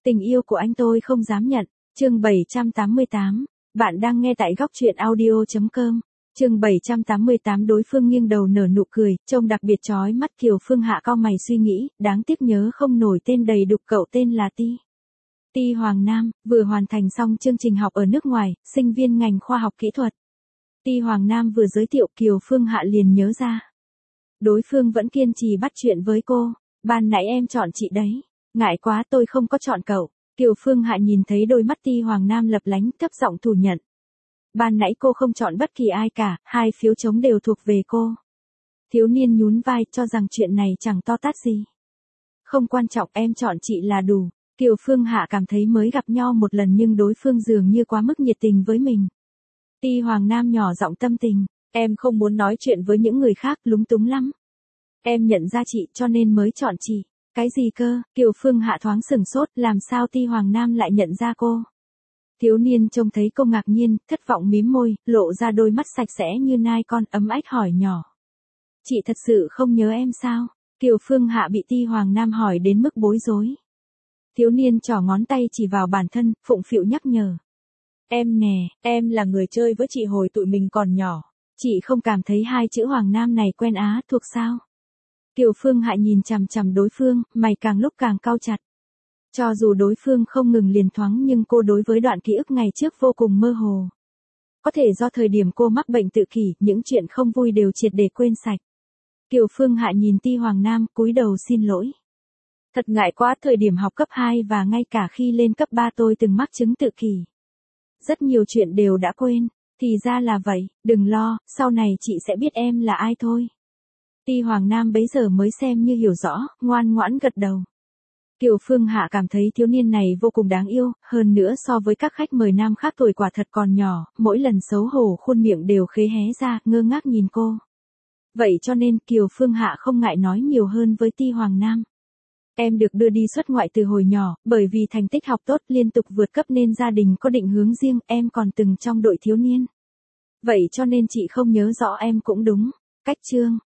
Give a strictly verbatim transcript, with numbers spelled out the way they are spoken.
Tình yêu của anh tôi không dám nhận. Chương bảy trăm tám mươi tám. Bạn đang nghe tại góc truyện audio chấm com. Chương bảy trăm tám mươi tám. Đối phương nghiêng đầu nở nụ cười, trông đặc biệt chói mắt. Kiều Phương Hạ cau mày suy nghĩ, đáng tiếc nhớ không nổi tên đầy đục. Cậu tên là Ti. Ti Hoàng Nam, vừa hoàn thành xong chương trình học ở nước ngoài, sinh viên ngành khoa học kỹ thuật. Ti Hoàng Nam vừa giới thiệu, Kiều Phương Hạ liền nhớ ra. Đối phương vẫn kiên trì bắt chuyện với cô. Ban nãy em chọn chị đấy. Ngại quá tôi không có chọn cậu. Kiều Phương Hạ nhìn thấy đôi mắt Ti Hoàng Nam lập lánh, thấp giọng thủ nhận. Ban nãy cô không chọn bất kỳ ai cả, hai phiếu trống đều thuộc về cô. Thiếu niên nhún vai, cho rằng chuyện này chẳng to tát gì. Không quan trọng, em chọn chị là đủ. Kiều Phương Hạ cảm thấy mới gặp nhau một lần nhưng đối phương dường như quá mức nhiệt tình với mình. Ti Hoàng Nam nhỏ giọng tâm tình, em không muốn nói chuyện với những người khác, lúng túng lắm. Em nhận ra chị cho nên mới chọn chị. Cái gì cơ? Kiều Phương Hạ thoáng sửng sốt, làm sao Ti Hoàng Nam lại nhận ra cô? Thiếu niên trông thấy cô ngạc nhiên, thất vọng mím môi, lộ ra đôi mắt sạch sẽ như nai con, ấm ách hỏi nhỏ. Chị thật sự không nhớ em sao? Kiều Phương Hạ bị Ti Hoàng Nam hỏi đến mức bối rối. Thiếu niên trỏ ngón tay chỉ vào bản thân, phụng phịu nhắc nhở. Em nè, em là người chơi với chị hồi tụi mình còn nhỏ. Chị không cảm thấy hai chữ Hoàng Nam này quen á thuộc sao? Kiều Phương Hạ nhìn chằm chằm đối phương, mày càng lúc càng cau chặt. Cho dù đối phương không ngừng liền thoáng nhưng cô đối với đoạn ký ức ngày trước vô cùng mơ hồ. Có thể do thời điểm cô mắc bệnh tự kỷ, những chuyện không vui đều triệt để quên sạch. Kiều Phương Hạ nhìn Ti Hoàng Nam, cúi đầu xin lỗi. Thật ngại quá, thời điểm học cấp hai và ngay cả khi lên cấp ba tôi từng mắc chứng tự kỷ. Rất nhiều chuyện đều đã quên, thì ra là vậy, đừng lo, sau này chị sẽ biết em là ai thôi. Ti Hoàng Nam bấy giờ mới xem như hiểu rõ, ngoan ngoãn gật đầu. Kiều Phương Hạ cảm thấy thiếu niên này vô cùng đáng yêu, hơn nữa so với các khách mời nam khác tuổi quả thật còn nhỏ, mỗi lần xấu hổ khuôn miệng đều khế hé ra, ngơ ngác nhìn cô. Vậy cho nên Kiều Phương Hạ không ngại nói nhiều hơn với Ti Hoàng Nam. Em được đưa đi xuất ngoại từ hồi nhỏ, bởi vì thành tích học tốt liên tục vượt cấp nên gia đình có định hướng riêng, em còn từng trong đội thiếu niên. Vậy cho nên chị không nhớ rõ em cũng đúng. Cách chương,